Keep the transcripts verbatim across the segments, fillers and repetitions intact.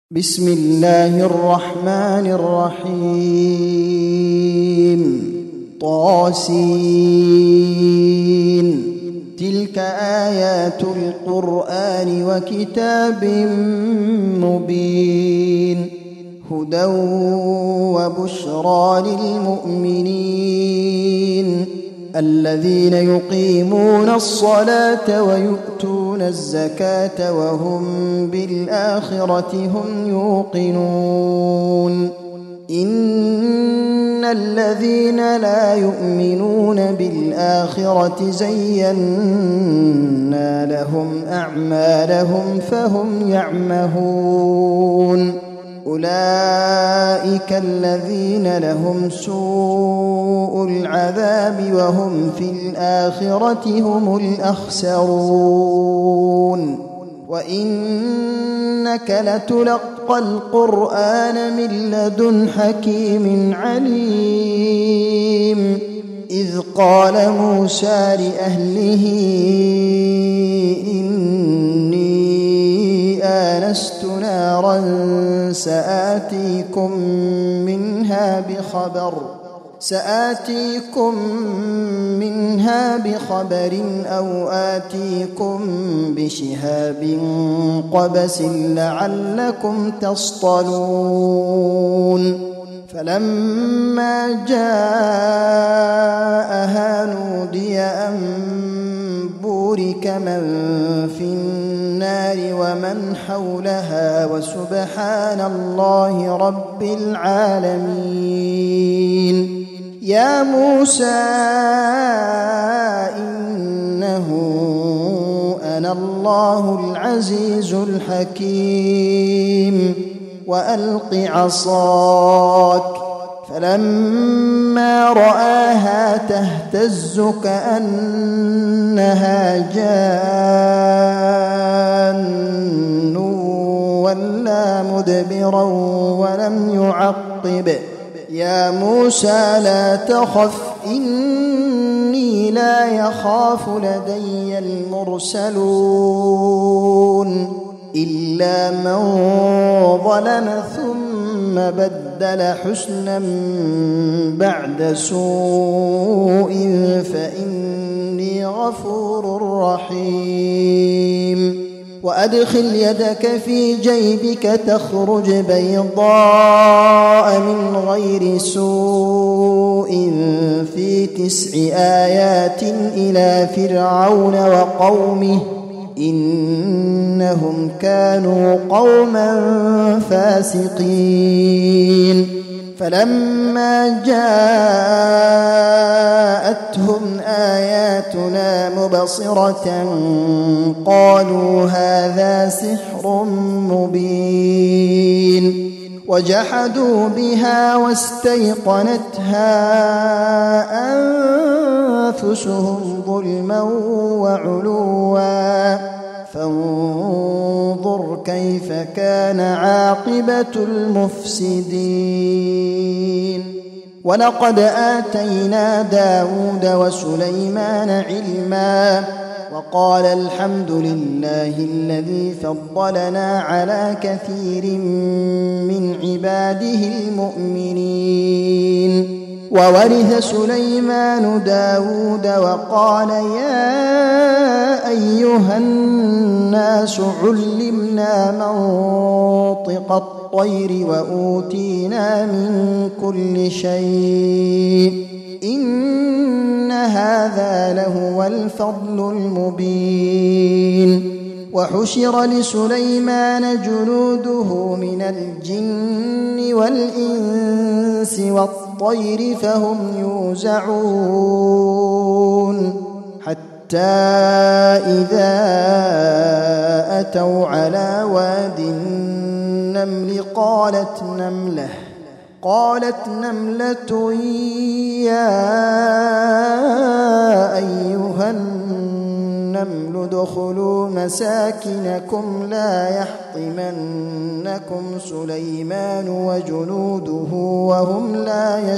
بسم الله الرحمن الرحيم. طاسين. تلك آيات القرآن وكتاب مبين، هدى وبشرى للمؤمنين الذين يقيمون الصلاة ويؤتون الزكاة وهم بالآخرة هم يوقنون. إن الذين لا يؤمنون بالآخرة زينا لهم أعمالهم فهم يعمهون. أولئك الذين لهم سوء العذاب وهم في الآخرة هم الأخسرون. وإنك لتلقى القرآن من لدن حكيم عليم. إذ قال موسى لأهله إني آنست نارا سآتيكم منها بخبر سآتيكم منها بخبر أو آتيكم بشهاب قبس لعلكم تصطلون. فلما جاءها نودي أن بورك من في النار ومن حولها وسبحان الله رب العالمين. يا موسى إنه أنا الله العزيز الحكيم. وألق عصاك. فلما رآها تهتز كأنها جان ولا مدبرا ولم يعقب. يا موسى لا تخف إني لا يخاف لدي المرسلون إلا من ظلم ثم بدل حسنا بعد سوء فإني غفور رحيم. وأدخل يدك في جيبك تخرج بيضاء من غير سوء في تسع آيات إلى فرعون وقومه إنهم كانوا قوما فاسقين. فلما جاءتهم آياتنا مبصرة قالوا هذا سحر مبين. وجحدوا بها واستيقنتها أنفسهم ظلما وعلوا فانظر كيف كان عاقبة المفسدين. ولقد آتينا داود وسليمان علما وقال الحمد لله الذي فضلنا على كثير من عباده المؤمنين. وورث سليمان داود وقال يا أيها الناس علمنا منطق الطير وأوتينا من كل شيء إن هذا لهو الفضل المبين. وحشر لسليمان جنوده من الجن والإنس والطير فهم يوزعون حتى إذا أتوا على واد النمل قالت نملة قالت نملة يا أيها النمل ادخلوا مساكنكم لا يحطمنكم سليمان وجنوده وهم لا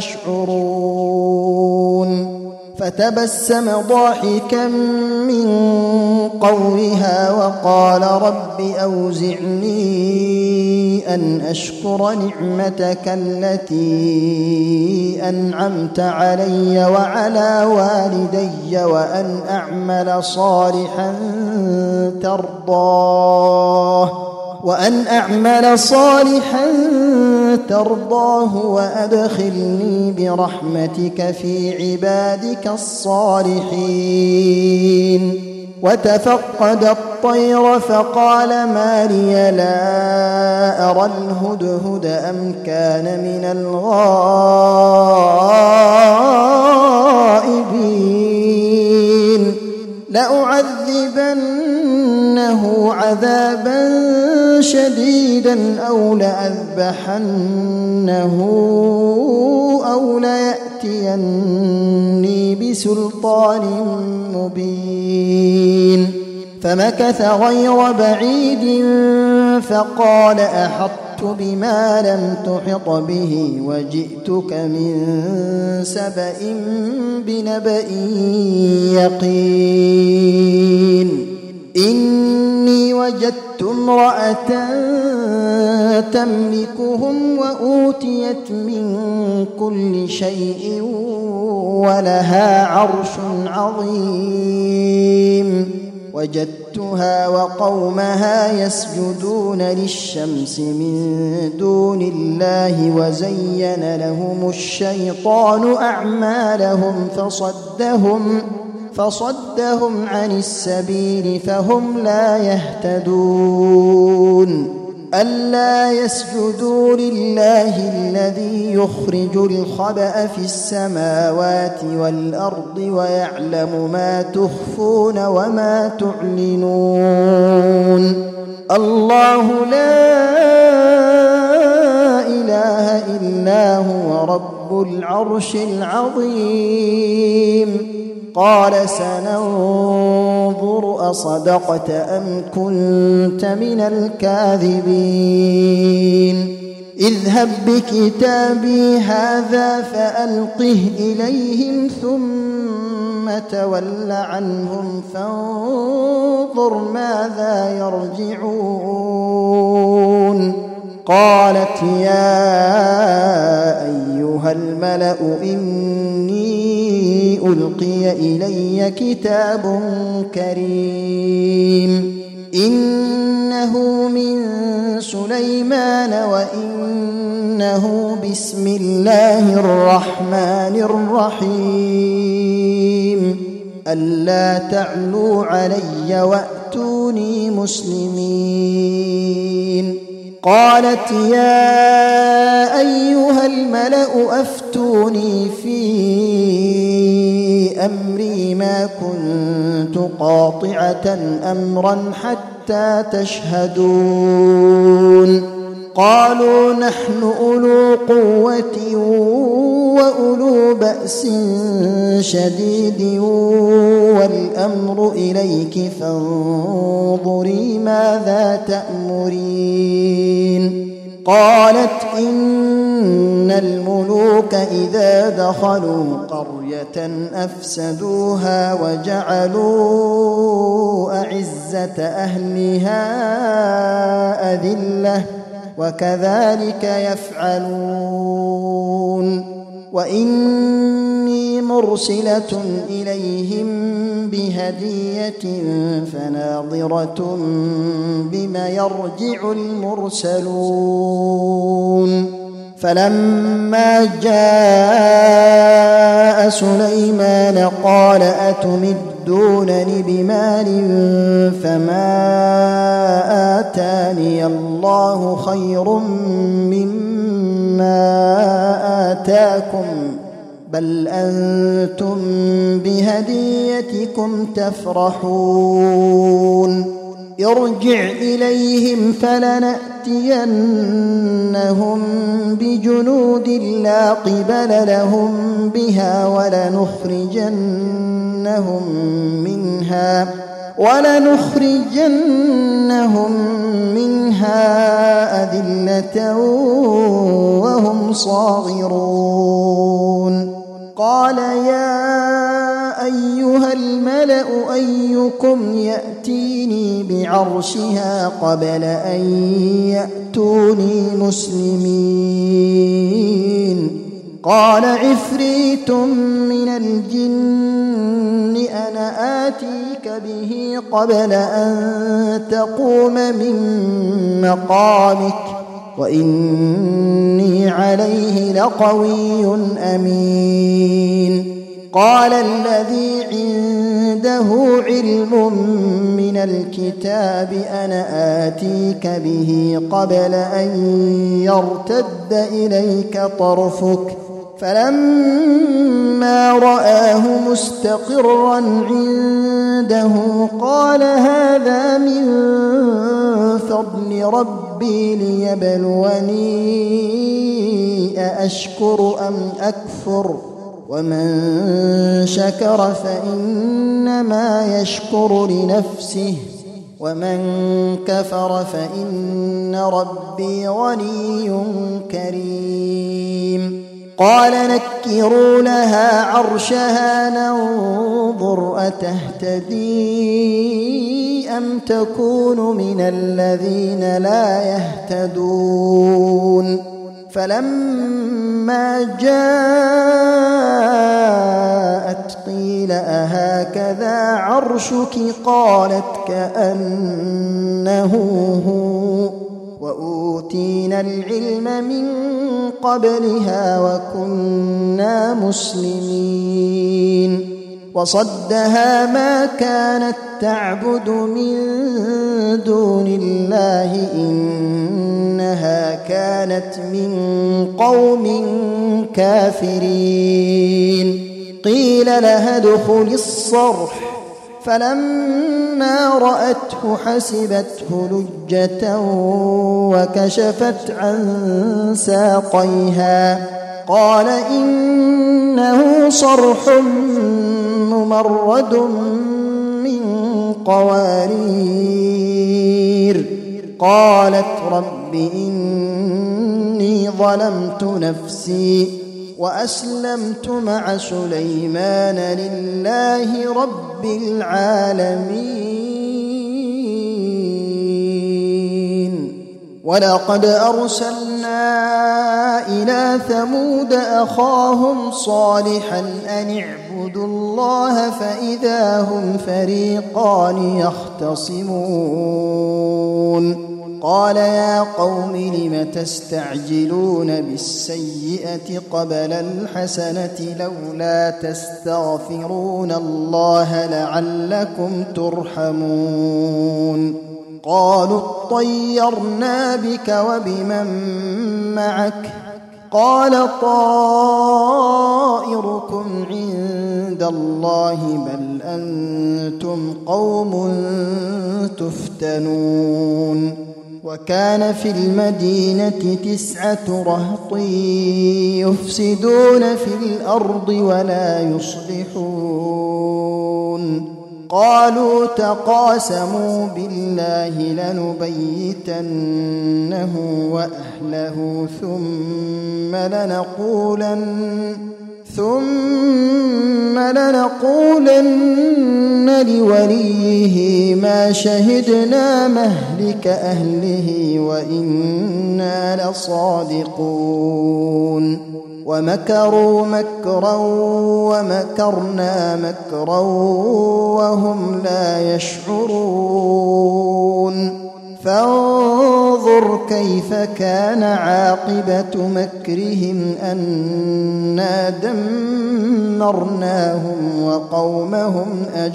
يشعرون. فتبسم ضاحكا من قولها وقال رب أوزعني أن أشكر نعمتك التي أنعمت علي وعلى والدي وأن أعمل صالحا ترضاه وأن أعمل صالحا ترضاه وأدخلني برحمتك في عبادك الصالحين. وتفقد الطير فقال ما لي لا أرى الهدهد أم كان من الغائبين لأعذبنه عذابا شديدا أو لأذبحنه أو ليأتيني بسلطان مبين. فمكث غير بعيد فقال أحطت بما لم تحط به وجئتك من سبأ بنبأ يقين. إني وجدت امرأة تملكهم وأوتيت من كل شيء ولها عرش عظيم. وجدتها وقومها يسجدون للشمس من دون الله وزين لهم الشيطان أعمالهم فصدهم فصدهم عن السبيل فهم لا يهتدون. ألا يسجدوا لله الذي يخرج الخبأ في السماوات والأرض ويعلم ما تخفون وما تعلنون. الله لا إله إلا هو رب العرش العظيم. قال سننظر أصدقت أم كنت من الكاذبين. اذهب بكتابي هذا فألقه إليهم ثم تول عنهم فانظر ماذا يرجعون. قالت يا أيها الملأ إني ألقي إلي كتاب كريم إنه من سليمان وإنه بسم الله الرحمن الرحيم. ألا تعلوا علي وأتوني مسلمين. قالت يا أيها الملأ أفتوني في أمري ما كنت قاطعة أمرا حتى تشهدون. قالوا نحن أولو قوة وأولو بأس شديد والأمر إليك فانظري ماذا تأمرين. قالت إن الملوك إذا دخلوا قرية أفسدوها وجعلوا أعزة أهلها أذلة وكذلك يفعلون. وإني مرسلة إليهم بهدية فناظرة بما يرجع المرسلون. فلما جاء سليمان قال أتمدونني بمال فما آتاني الله خير مما آتاكم بل أنتم بهديتكم تفرحون. ارجع إليهم فلنأتينهم بجنود لا قبل لهم بها ولنخرجنهم منها ولنخرجنهم منها أذلة وهم صاغرون. قال يا أيها الملأ الملأ أيكم يأتيني بعرشها قبل أن يأتوني مسلمين قال عفريت من الجن أنا آتيك به قبل أن تقوم من مقامك وإني عليه لقوي أمين قال الذي عنده علم من الكتاب أنا آتيك به قبل أن يرتد إليك طرفك فلما رآه مستقرا عنده قال هذا من فضل ربي ليبلوني أأشكر أم أكفر ومن شكر فإنما يشكر لنفسه ومن كفر فإن ربي غني كريم قال نكروا لها عرشها ننظر أتهتدي أم تكون من الذين لا يهتدون فلما جاءت قيل أهكذا عرشك قالت كأنه هو وأوتينا العلم من قبلها وكنا مسلمين وصدها ما كانت تعبد من دون الله إنها كانت من قوم كافرين قيل لها ادخل الصرح فلما رأته حسبته لجة وكشفت عن ساقيها قال إنه صرح ممرد من قوارير قالت رب إني ظلمت نفسي وأسلمت مع سليمان لله رب العالمين ولقد أرسلنا إلى ثمود أخاهم صالحا أن اعبدوا الله فإذا هم فريقان يختصمون قال يا قوم لم تستعجلون بالسيئة قبل الحسنة لولا تستغفرون الله لعلكم ترحمون قالوا اطيرنا بك وبمن معك قال طائركم عند الله بل أنتم قوم تفتنون وكان في المدينة تسعة رهط يفسدون في الأرض ولا يصلحون قالوا تقاسموا بالله لنبيتنه وأهله ثم لنقولن ثم لنقولن لوليه ما شهدنا مهلك أهله وإنا لصادقون ومكروا مكرا ومكرنا مكرا وهم لا يشعرون فانظر كيف كان عاقبة مكرهم أنا دمرناهم وقومهم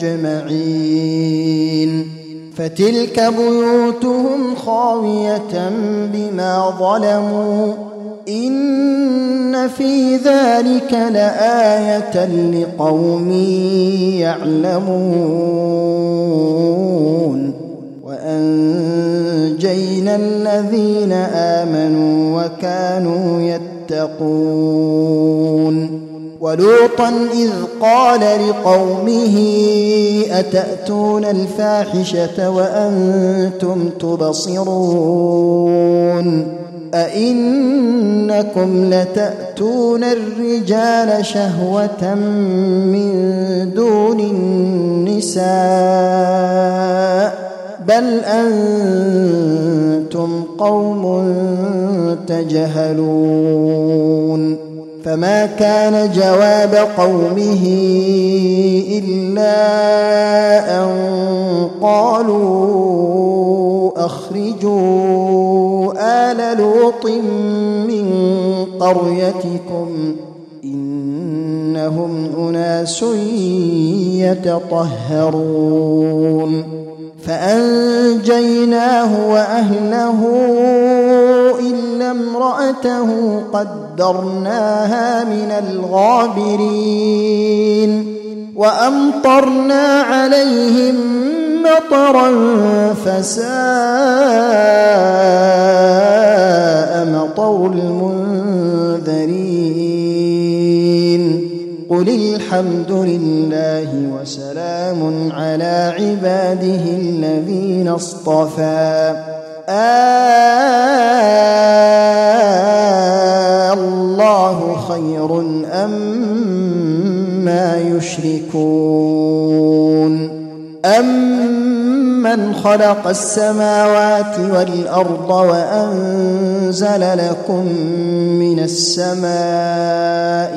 أجمعين فتلك بيوتهم خاوية بما ظلموا إن في ذلك لآية لقوم يعلمون وأنجينا الذين آمنوا وكانوا يتقون ولوطا إذ قال لقومه أتأتون الفاحشة وأنتم تبصرون أئنكم لتأتون الرجال شهوة من دون النساء بل أنتم قوم تجهلون فما كان جواب قومه إلا أن قالوا أخرجوا آل لوط من قريتكم إنهم أناس يتطهرون فأنجيناه وأهله إلا امرأته قدرناها من الغابرين وأمطرنا عليهم مطرا فساء مطر المنذرين قل الحمد لله وسلام على عباده الذين اصطفى الله خير أما يشركون أمن خلق السماوات والأرض وأنزل لكم من السماء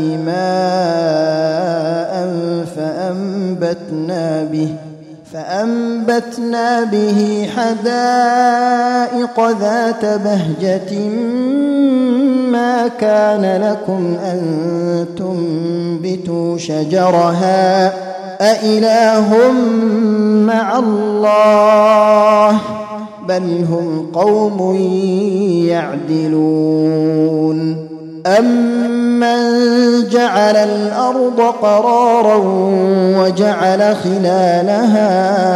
ماء فأنبتنا به فأنبتنا به حدائق ذات بهجة ما كان لكم أن تنبتوا شجرها أإله مع الله بل هم قوم يعدلون أمن جعل الأرض قرارا وجعل خلالها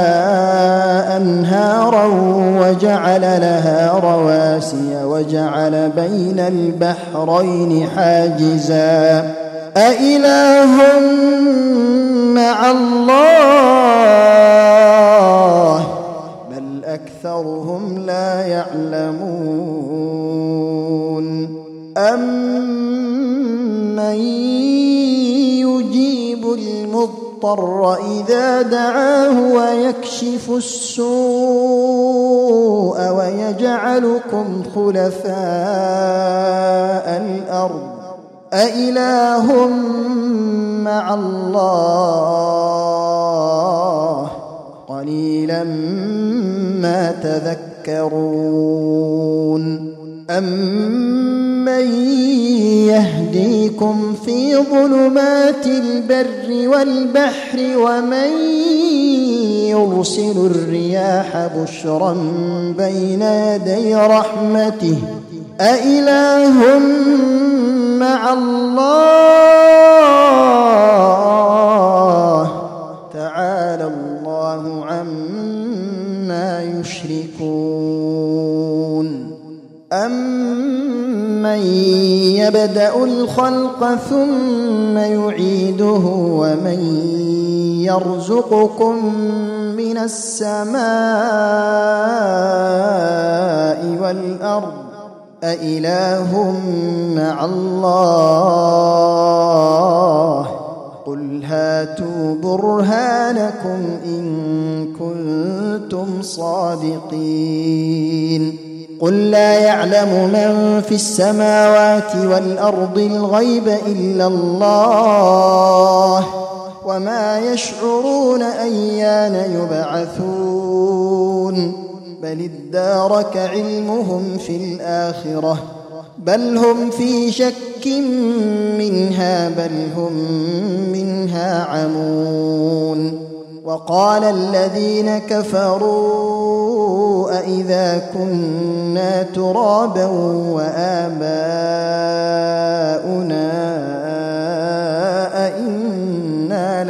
أنهارا وجعل لها رواسي وجعل بين البحرين حاجزا أإله مع الله بل أكثرهم لا يعلمون أمن يجيب المضطر إذا دعاه ويكشف السوء ويجعلكم خلفاء الأرض أإله مع الله قليلا ما تذكرون أمن يهديكم في ظلمات البر والبحر ومن يرسل الرياح بشرا بين يدي رحمته أإله مع الله تعالى الله عما يشركون أمن يبدأ الخلق ثم يعيده ومن يرزقكم من السماء والأرض أإله مع الله قل هاتوا برهانكم إن كنتم صادقين قل لا يعلم من في السماوات والأرض الغيب إلا الله وما يشعرون أيان يبعثون بل ادارك علمهم في الآخرة بل هم في شك منها بل هم منها عمون وقال الذين كفروا أإذا كنا ترابا وآباؤنا أئنا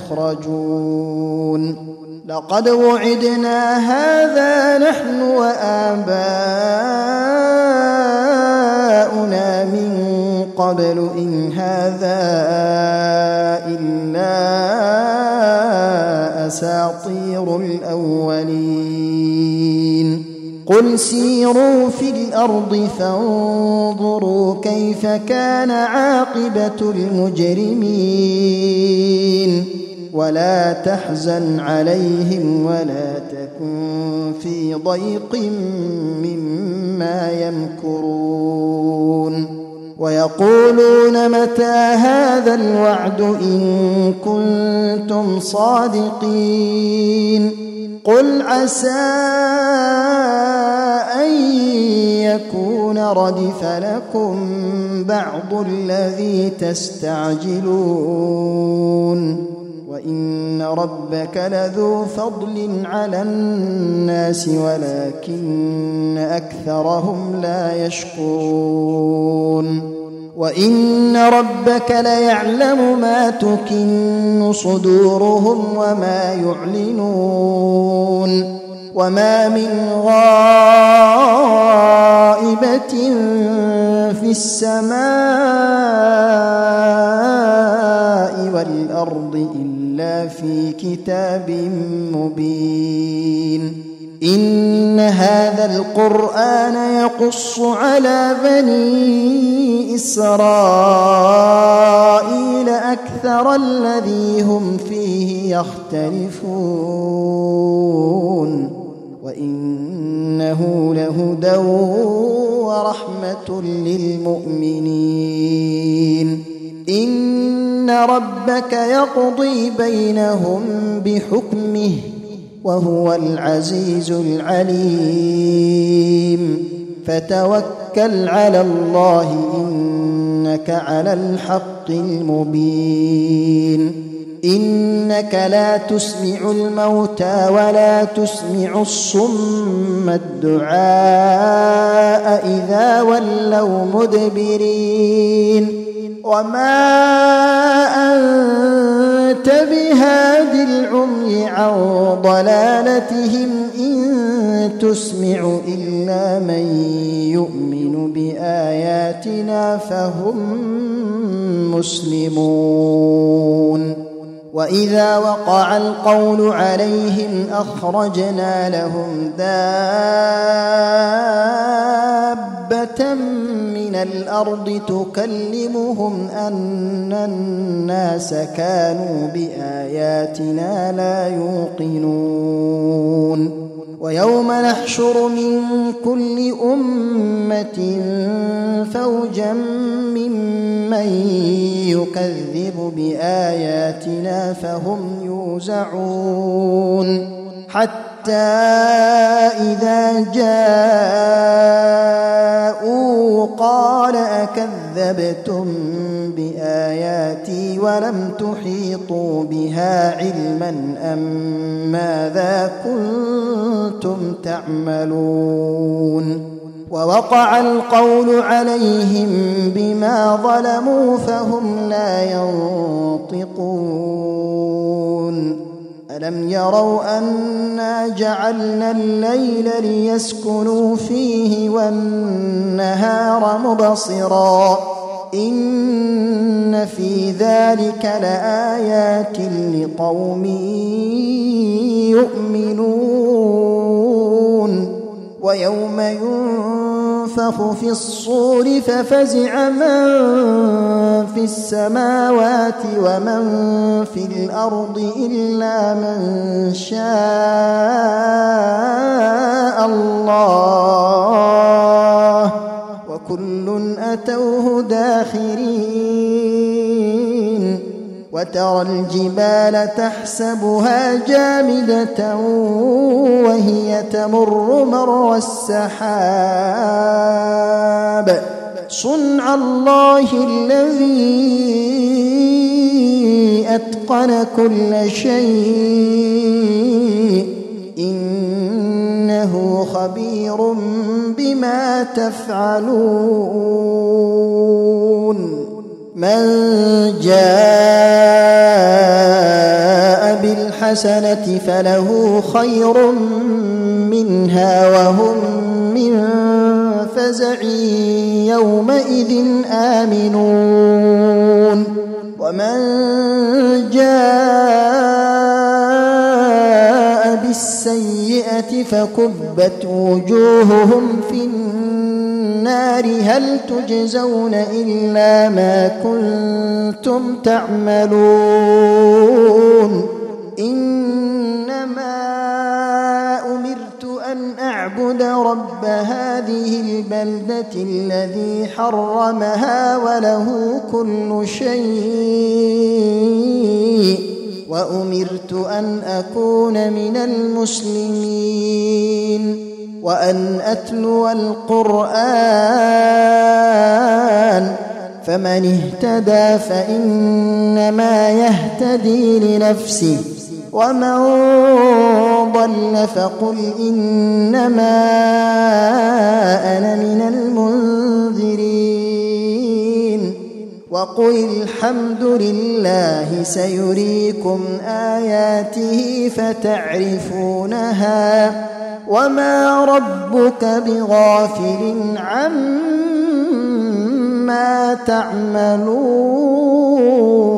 لمخرجون لقد وعدنا هذا نحن وآباؤنا من قبل إن هذا إلا أساطير الأولين قل سيروا في الأرض فانظروا كيف كان عاقبة المجرمين ولا تحزن عليهم ولا تكن في ضيق مما يمكرون ويقولون متى هذا الوعد إن كنتم صادقين قل عسى أن يكون ردف لكم بعض الذي تستعجلون وإن ربك لذو فضل على الناس ولكن أكثرهم لا يشكرون وإن ربك ليعلم ما تكن صدورهم وما يعلنون وما من غائبة في السماء والأرض إلا في كتاب مبين إن هذا القرآن يقص على بني إسرائيل أكثر الذي هم فيه يختلفون وإنه لهدى ورحمة للمؤمنين إن ربك يقضي بينهم بحكمه وهو العزيز العليم فتوكل على الله إنك على الحق المبين إنك لا تسمع الموتى ولا تسمع الصم الدعاء إذا ولوا مدبرين وما أنت بهاد العمي عن ضلالتهم إن تسمع إلا من يؤمن بآياتنا فهم مسلمون وإذا وقع القول عليهم أخرجنا لهم دابة من الأرض تكلمهم أن الناس كانوا بآياتنا لا يوقنون ويوم نحشر من كل أمة فوجا ممن يكذب بآياتنا فهم يوزعون حتى إذا جاءوا قال أكذبتم بآياتي ولم تحيطوا بها علما أم ماذا كنتم تعملون ووقع القول عليهم بما ظلموا فهم لا ينطقون ألم يروا أنا جعلنا الليل ليسكنوا فيه والنهار مبصرا إن في ذلك لآيات لقوم يؤمنون ويوم ينفخ في الصور ففزع من في السماوات ومن في الأرض إلا من شاء الله وكل أتوه داخرين وترى الجبال تحسبها جامدة وهي تمر مر السحاب صنع الله الذي أتقن كل شيء إنه خبير بما تفعلون من جاء بالحسنة فله خير منها وهم من فزع يومئذ آمنون ومن جاء بالسيئة الزينة فكبت وجوههم في النار هل تجزون إلا ما كنتم تعملون إنما أمرت أن أعبد رب هذه البلدة الذي حرمها وله كل شيء وأمرت أن أكون من المسلمين وأن أتلو القرآن فمن اهتدى فإنما يهتدي لنفسه ومن ضل فقل إنما أنا من المنذرين وقل الحمد لله سيريكم آياته فتعرفونها وما ربك بغافل عما تعملون.